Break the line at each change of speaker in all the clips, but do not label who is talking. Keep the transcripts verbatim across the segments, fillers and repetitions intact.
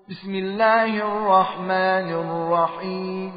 بسم الله الرحمن الرحيم.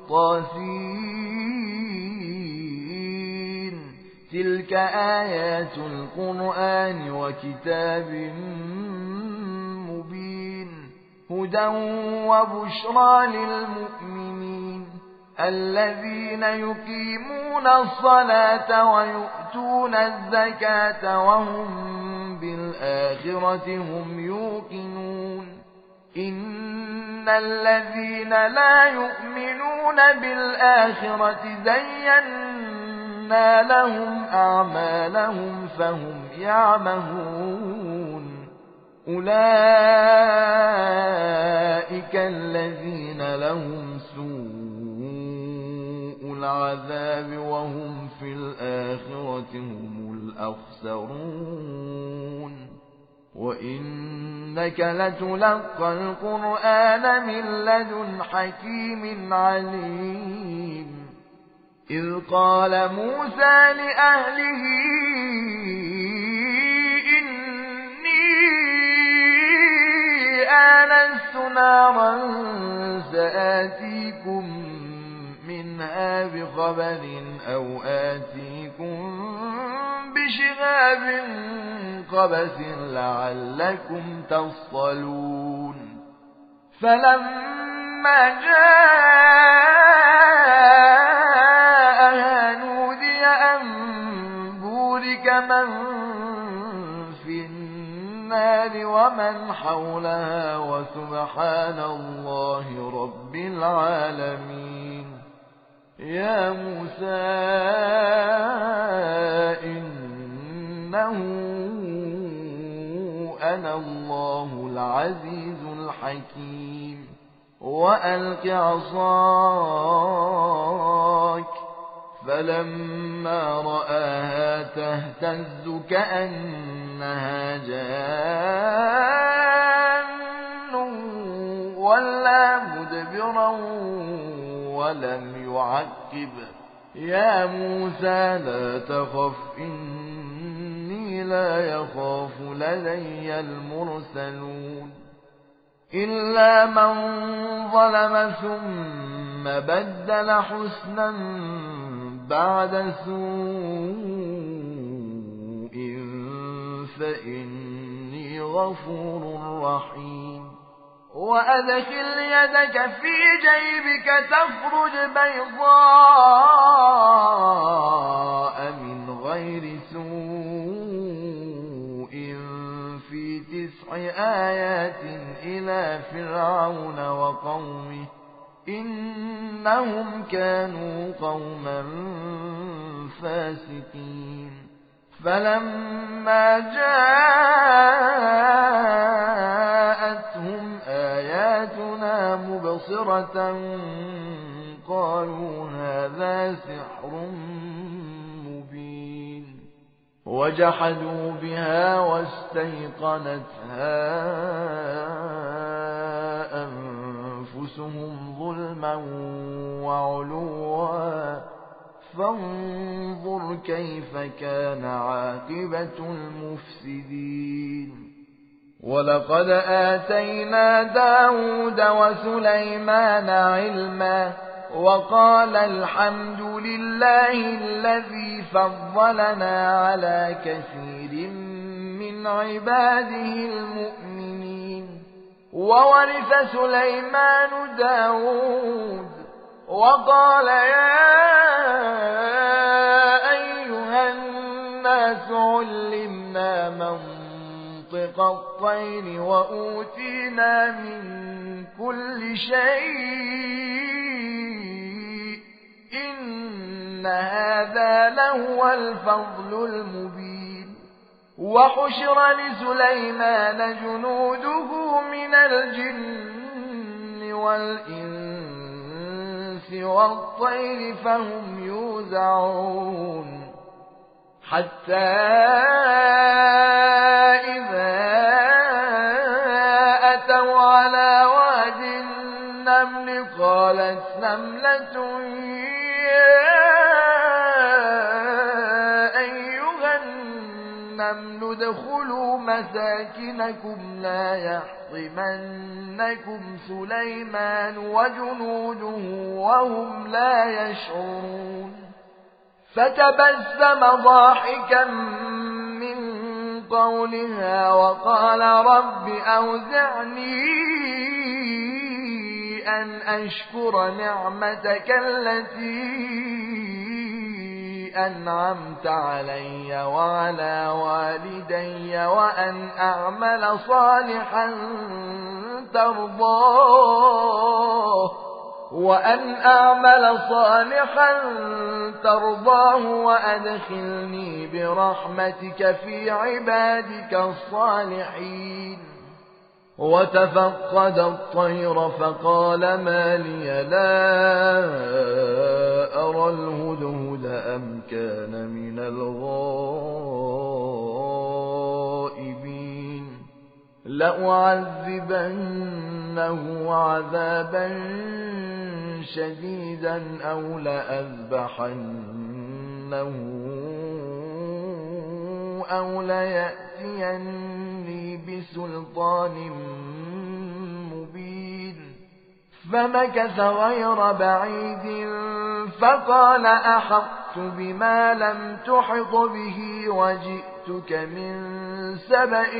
طاسين. تلك آيات القرآن وكتاب مبين، هدى وبشرى للمؤمنين الذين يقيمون الصلاة ويؤتون الزكاة وهم بالآخرة هم يوقنون. إن الذين لا يؤمنون بالآخرة زينا لهم أعمالهم فهم يعمهون. أولئك الذين لهم سوء العذاب وهم في الآخرة هم الأخسرون. وإنك لتلقى القرآن من لدن حكيم عليم. إذ قال موسى لأهله إني آنست نارا سآتيكم منها بخبر أو آتيكم بشهاب قبس لعلكم تصطلون. فلما جاءها نودي أن بورك من في النار ومن حولها وسبحان الله رب العالمين. يا موسى إنه أنا الله العزيز الحكيم. وألق عصاك فلما رآها تهتز كأنها جان ولا مدبرا ولم يعقب. يا موسى لا تخف إني لا يخاف لدي المرسلون. إلا من ظلم ثم بدل حسنا بعد سوء فإني غفور رحيم. وأدخل يدك في جيبك تخرج بيضاء من غير سوء في تسع آيات إلى فرعون وقومه إنهم كانوا قوما فاسقين. فلما جاءتهم آياتنا مبصرة قالوا هذا سحر مبين. وجحدوا بها واستيقنتها أنفسهم ظلما وعلوا فانظر كيف كان عاقبة المفسدين. ولقد آتينا داود وسليمان علما وقال الحمد لله الذي فضلنا على كثير من عباده المؤمنين. وورث سليمان داود وقال يا أيها الناس علمنا منطق الطير وأوتينا من كل شيء إن هذا لهو الفضل المبين. وحشر لسليمان جنوده من الجن والإنس والطير فهم يوزعون حتى إذا أتوا على واد النمل قالت نملة يا أيها النمل ادخلوا مساكنكم لا يحطمنكم سليمان وجنوده وهم لا يشعرون فتبسم ضاحكا من قولها وقال رب أوزعني أن أشكر نعمتك التي أنعمت علي وعلى والدي وأن أعمل صالحا ترضاه وأن أعمل صالحا ترضاه وأدخلني برحمتك في عبادك الصالحين وتفقد الطير فقال ما لي لا أرى الهدهد أم كان من الغائبين لأعذبنه عذابا شديدا أو لأذبحنه أو ليأتيني بسلطان مبين فمكث غير بعيد فقال أحطت بما لم تحط به وجئتك من سبأ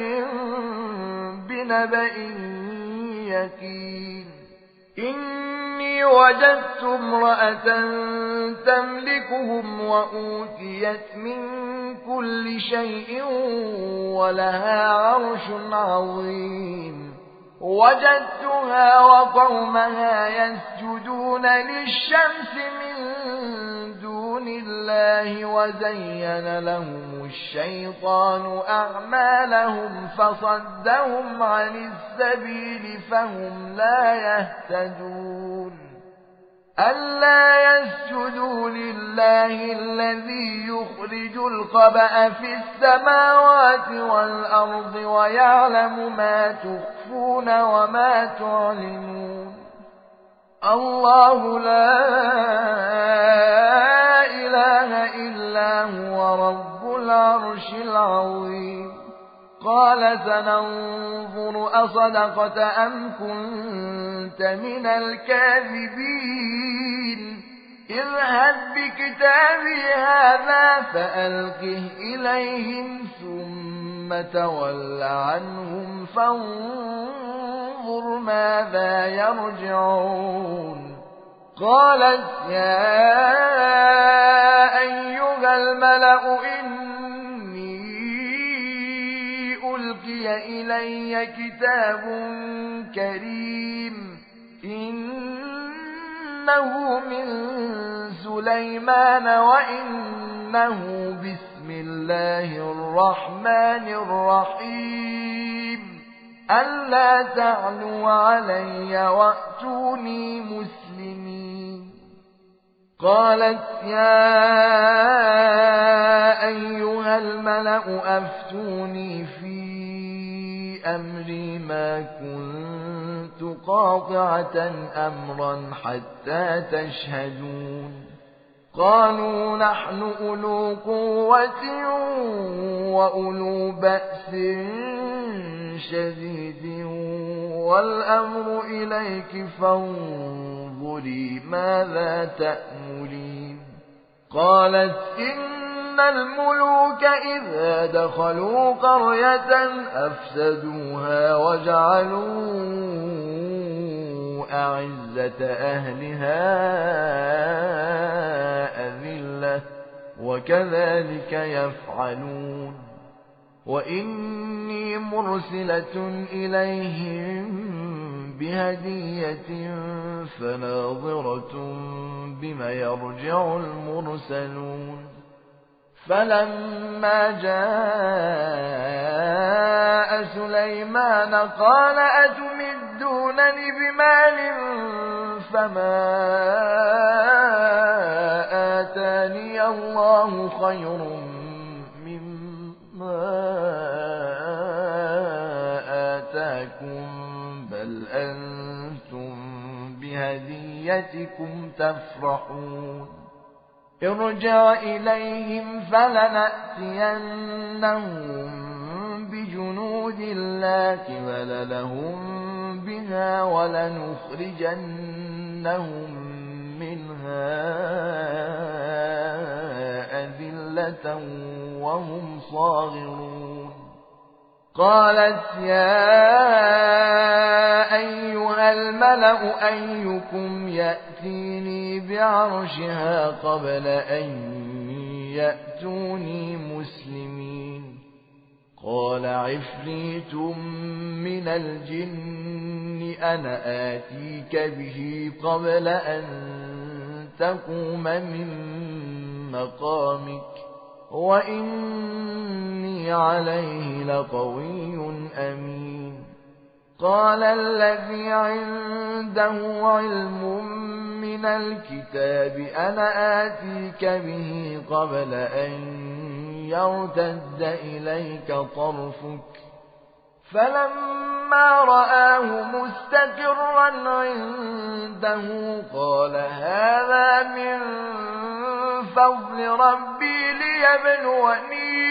بنبأ يقين إني وجدت امرأة تملكهم وأوتيت من كل شيء ولها عرش عظيم وجدتها وقومها يسجدون للشمس من دون الله وزين لهم الشيطان أعمالهم فصدهم عن السبيل فهم لا يهتدون ألا يسجدوا لله الذي يخرج الخبأ في السماوات والأرض ويعلم ما تخفون وما تعلنون الله لا إله إلا هو رب العرش العظيم قال سننظر أصدقت أم كنت من الكاذبين اذهب بكتابي هذا فألقه إليهم ثم تول عنهم فانظر ماذا يرجعون قالت يا أيها الملأ ألقي إلي كتاب كريم إنه من سليمان وإنه بسم الله الرحمن الرحيم ألا تعلوا علي وأتوني مسلمين قالت يا أيها الملأ أفتوني في أمري ما كنت قاطعة أمرا حتى تشهدون قالوا نحن أولو قوة وأولو بأس شديد والأمر إليك فانظري ماذا تأملين قالت إن الملوك إذا دخلوا قرية أفسدوها وجعلوا أعزة أهلها أذلة وكذلك يفعلون وإني مرسلة إليهم بهدية فناظرة بما يرجع المرسلون فلما جاء سليمان قال أتمدونني بمال فما آتاني الله خير مما آتاكم بل أنتم بهديتكم تفرحون ارجع إليهم فلنأتينهم بجنود لا قبل لهم بها ولنخرجنهم منها أذلة وهم صاغرون قالت يا أيها الملأ أيكم يأتيني بعرشها قبل أن يأتوني مسلمين قال عفريت من الجن أنا آتيك به قبل أن تقوم من مقامك وإني عليه لقوي أمين قال الذي عنده علم من الكتاب أنا آتيك به قبل أن يرتد إليك طرفك فلما رآه مستقرا عنده قال هذا من فضل ربي ليبلوني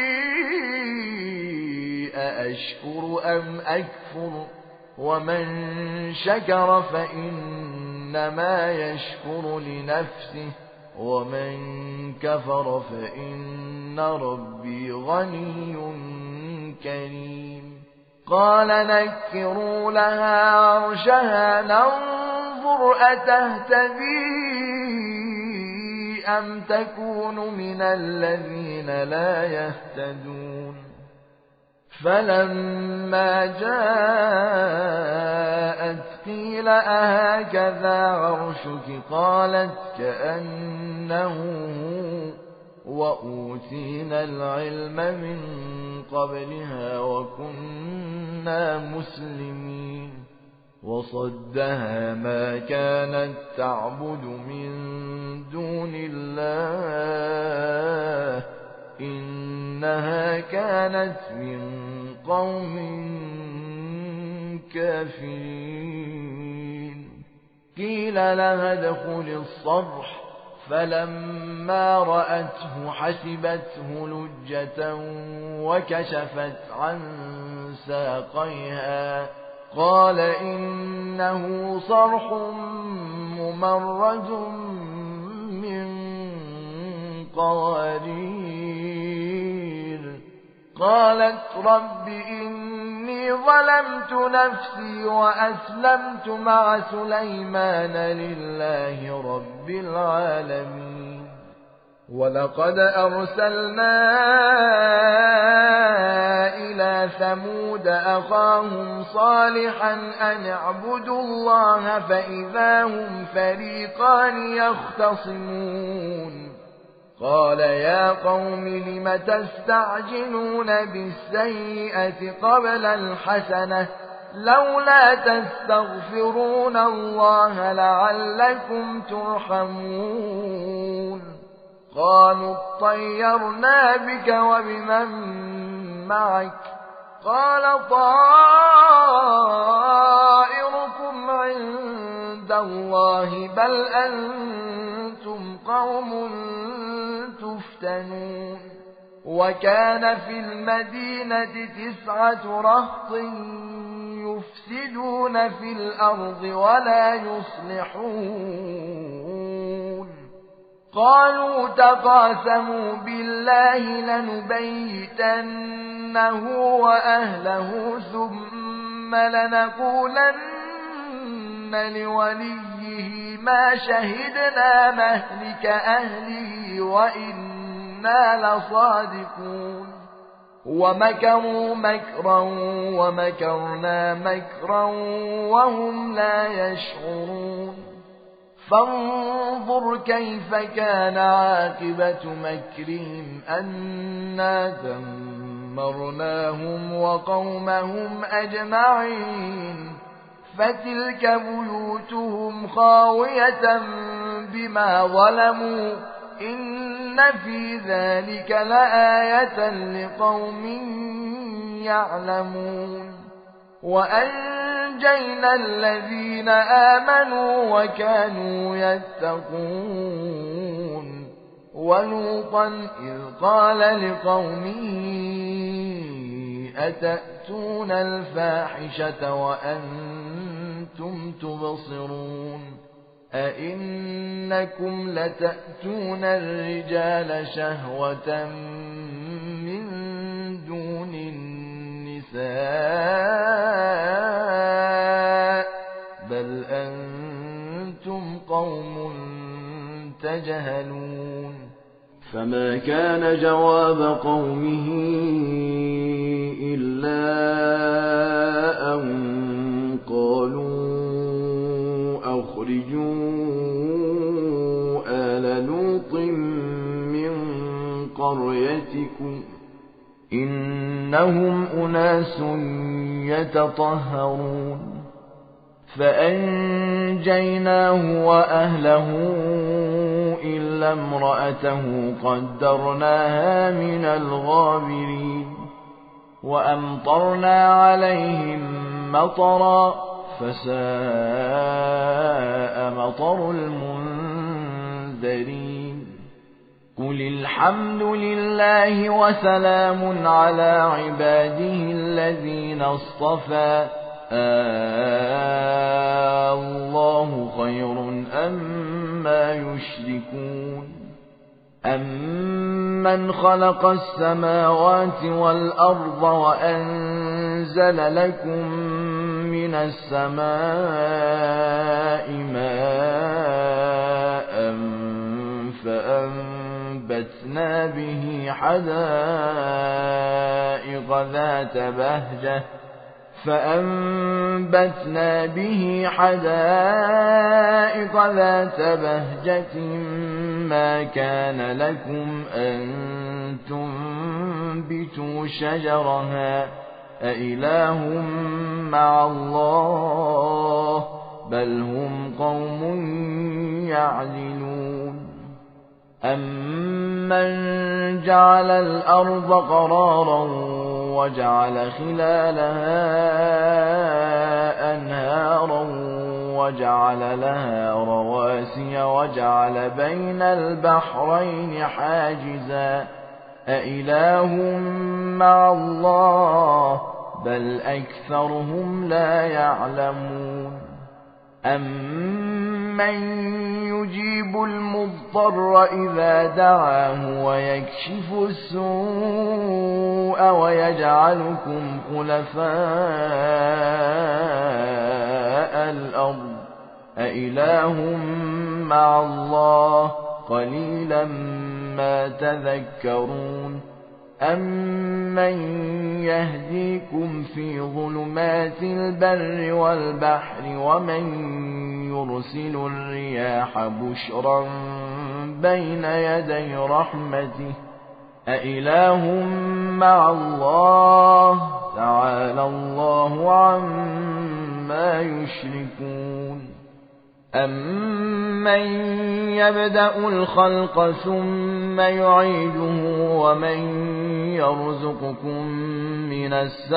أأشكر أم أكفر ومن شكر فإنما يشكر لنفسه ومن كفر فإن ربي غني كريم قال نكروا لها عرشها ننظر أتهتدي أم تكون من الذين لا يهتدون فلما جاءت قيل أهكذا عرشك قالت كأنه وأوتينا العلم من قبلها وكنا مسلمين وصدها ما كانت تعبد من دون الله إنها كانت من قوم كافرين قيل لها ادخل الصرح فلما رأته حسبته لجة وكشفت عن ساقيها قال إنه صرح ممرد من قوارير قالت رب إني ظلمت نفسي وأسلمت مع سليمان لله رب العالمين ولقد أرسلنا إلى ثمود أخاهم صالحا أن اعبدوا الله فإذا هم فريقان يختصمون قال يا قوم لم تستعجلون بالسيئة قبل الحسنة لولا تستغفرون الله لعلكم ترحمون قالوا اطيرنا بك وبمن معك قال طائركم عند الله بل أنتم قوم تفتنون وكان في المدينة تسعة رهط يفسدون في الأرض ولا يصلحون قالوا تقاسموا بالله لنبيتنه وأهله ثم لنقولن لوليه ما شهدنا مهلك أهله وإنا لصادقون ومكروا مكرا ومكرنا مكرا وهم لا يشعرون فانظر كيف كان عاقبة مكرهم أنا دمرناهم وقومهم أجمعين فتلك بيوتهم خاوية بما ظلموا إن في ذلك لآية لقوم يعلمون وأنجينا الذين آمنوا وكانوا يتقون ولوطا إذ قال لقومه أتأتون الفاحشة وأنتم تبصرون أئنكم لتأتون الرجال شهوة من دون النساء بل أنتم قوم تجهلون
فما كان جواب قومه إلا أن قالوا أخرجوا آل لوط من قريتكم
إنهم أناس يتطهرون فأنجيناه وأهله إلا امرأته قدرناها من الغابرين وأمطرنا عليهم مطرا فساء مطر المنذرين قل الحمد لله وسلام على عباده الذين اصطفى الله خير أما يشركون أمن خلق السماوات والأرض وأنزل لكم من السماء ماء فأنبتنا به حدائق ذات بهجة فأنبتنا به حدائق ذات بهجة ما كان لكم أن تنبتوا شجرها أإله مع الله بل هم قوم يعدلون أمن جعل الأرض قرارا وجعل خلالها أنهارا وجعل لها رواسي وجعل بين البحرين حاجزا أإله مع الله بل أكثرهم لا يعلمون أمن يجيب المضطر إذا دعاه ويكشف السوء ويجعلكم خلفاء الأرض أإله مع الله قليلا ما تذكرون أمن يهديكم في ظلمات البر والبحر ومن يرسل الرياح بشرا بين يدي رحمته أإله مع الله تعالى الله عما يشركون أمن يبدأ الخلق ثم يعيده ومن يرزقكم من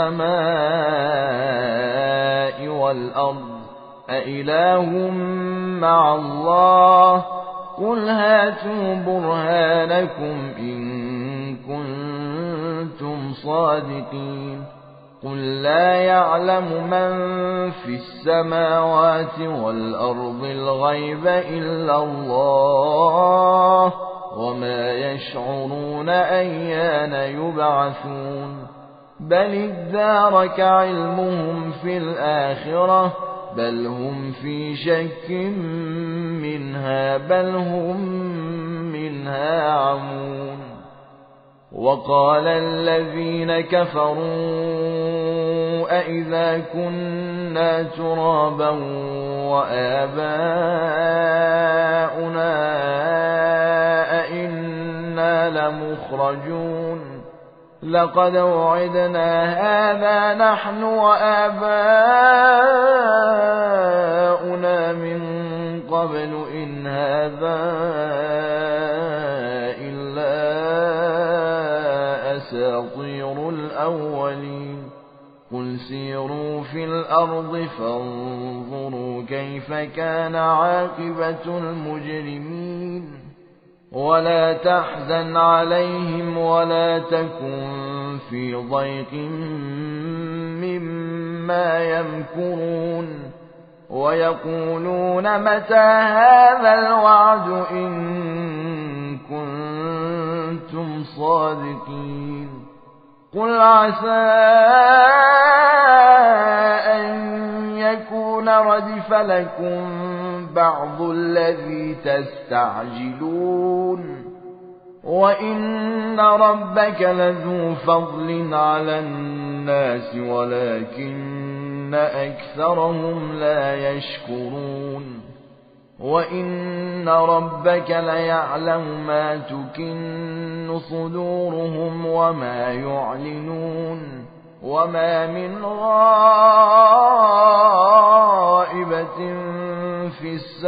السماء والأرض أإله مع الله قل هاتوا برهانكم إن كنتم صادقين قل لا يعلم من في السماوات والأرض الغيب إلا الله وما يشعرون أيان يبعثون بل ادارك علمهم في الآخرة بل هم في شك منها بل هم منها عمون وقال الذين كفروا أئذا كنا ترابا وآباؤنا أئنا لمخرجون لقد وعدنا هذا نحن وآباؤنا من قبل إن هذا إلا أساطير الأولين قل سيروا في الأرض فانظروا كيف كان عاقبة المجرمين ولا تحزن عليهم ولا تكن في ضيق مما يمكرون ويقولون متى هذا الوعد إن كنتم صادقين قل عسى أن يكون ردف لكم بعض الذي تستعجلون وإن ربك لذو فضل على الناس ولكن أكثرهم لا يشكرون وإن ربك ليعلم ما تكن صدورهم وما يعلنون وما من غائبة في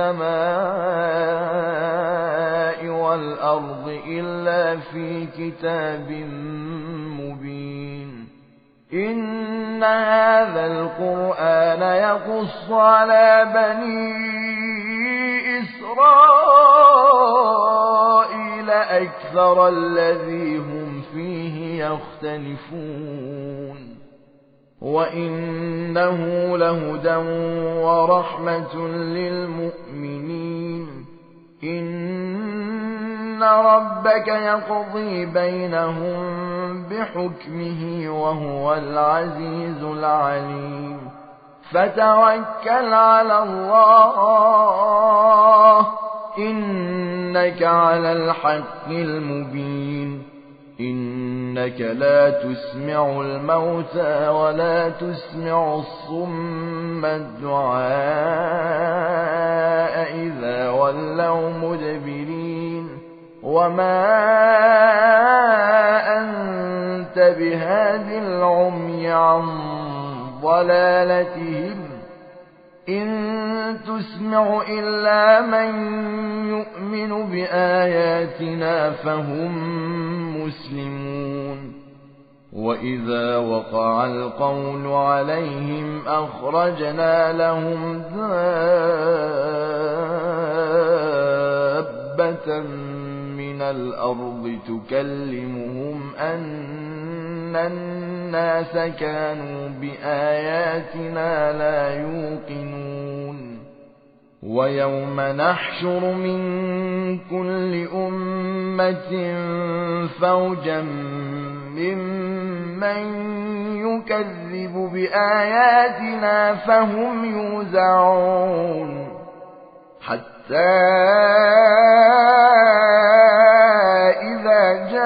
السماء والأرض إلا في كتاب مبين إن هذا القرآن يقص على بني إسرائيل أكثر الذي هم فيه يختلفون وإنه لهدى ورحمة للمؤمنين إن ربك يقضي بينهم بحكمه وهو العزيز العليم فتوكل على الله إنك على الحق المبين إنك لا تسمع الموتى ولا تسمع الصم الدعاء إذا ولوا مدبرين وما أنت بهاد العمي عن ضلالتهم إن تسمع إلا من يؤمن بآياتنا فهم مسلمون وإذا وقع القول عليهم أخرجنا لهم دابة من الأرض تكلمهم أن الناس كانوا بآياتنا لا يوقنون ويوم نحشر من كل أمة فوجا ممن يكذب بآياتنا فهم يوزعون حتى إذا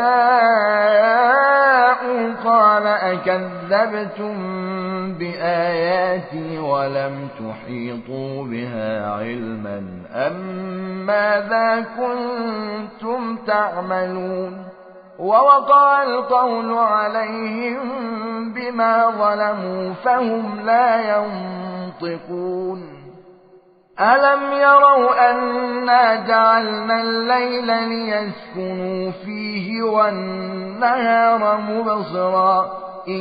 جاءوا قال أكذبتم بآياتي ولم تحيطوا بها علما أم ماذا كنتم تعملون ووقع القول عليهم بما ظلموا فهم لا ينطقون ألم يروا أنا جعلنا الليل ليسكنوا فيه والنهار مبصرا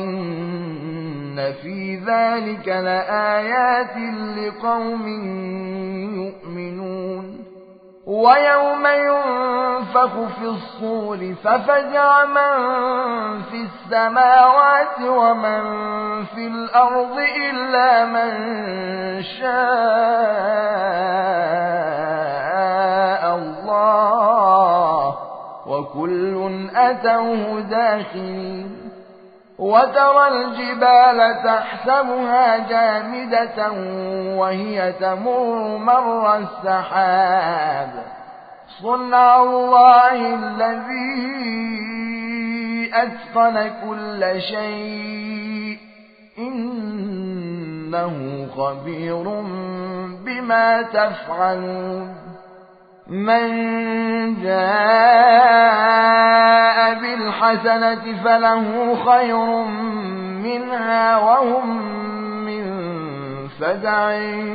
إن في ذلك لآيات لقوم يؤمنون ويوم ينفخ في الصور ففزع من في السماوات ومن في الأرض إلا من شاء الله وكل أتوه داخلين وترى الجبال تحسبها جامدة وهي تمر مر السحاب صنع الله الذي أتقن كل شيء إنه خبير بما تفعلون من جاء بالحسنة فله خير منها وهم من فزع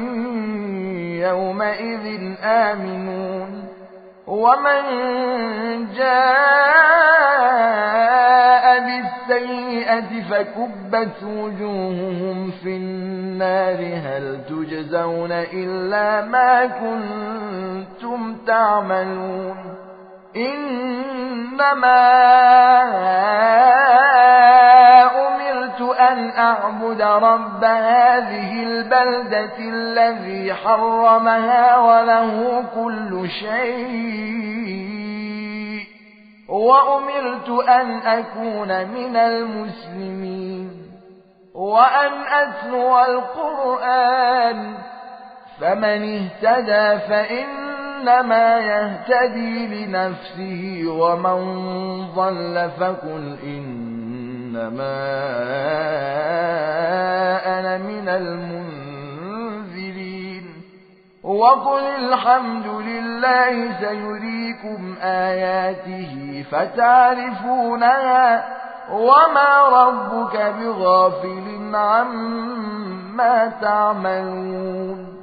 يومئذ آمنون ومن جاء بالسيئة فكبت وجوههم في النار هل تجزون إلا ما كنتم تعملون إنما أمرت أن أعبد رب هذه البلدة الذي حرمها وله كل شيء وأمرت أن أكون من المسلمين وأن أتلو القرآن فمن اهتدى فإنما يهتدي لنفسه ومن ضل فقل إنما أنا من المنذرين وقل الحمد لله سيريكم آياته فتعرفونها وما ربك بغافل عما تعملون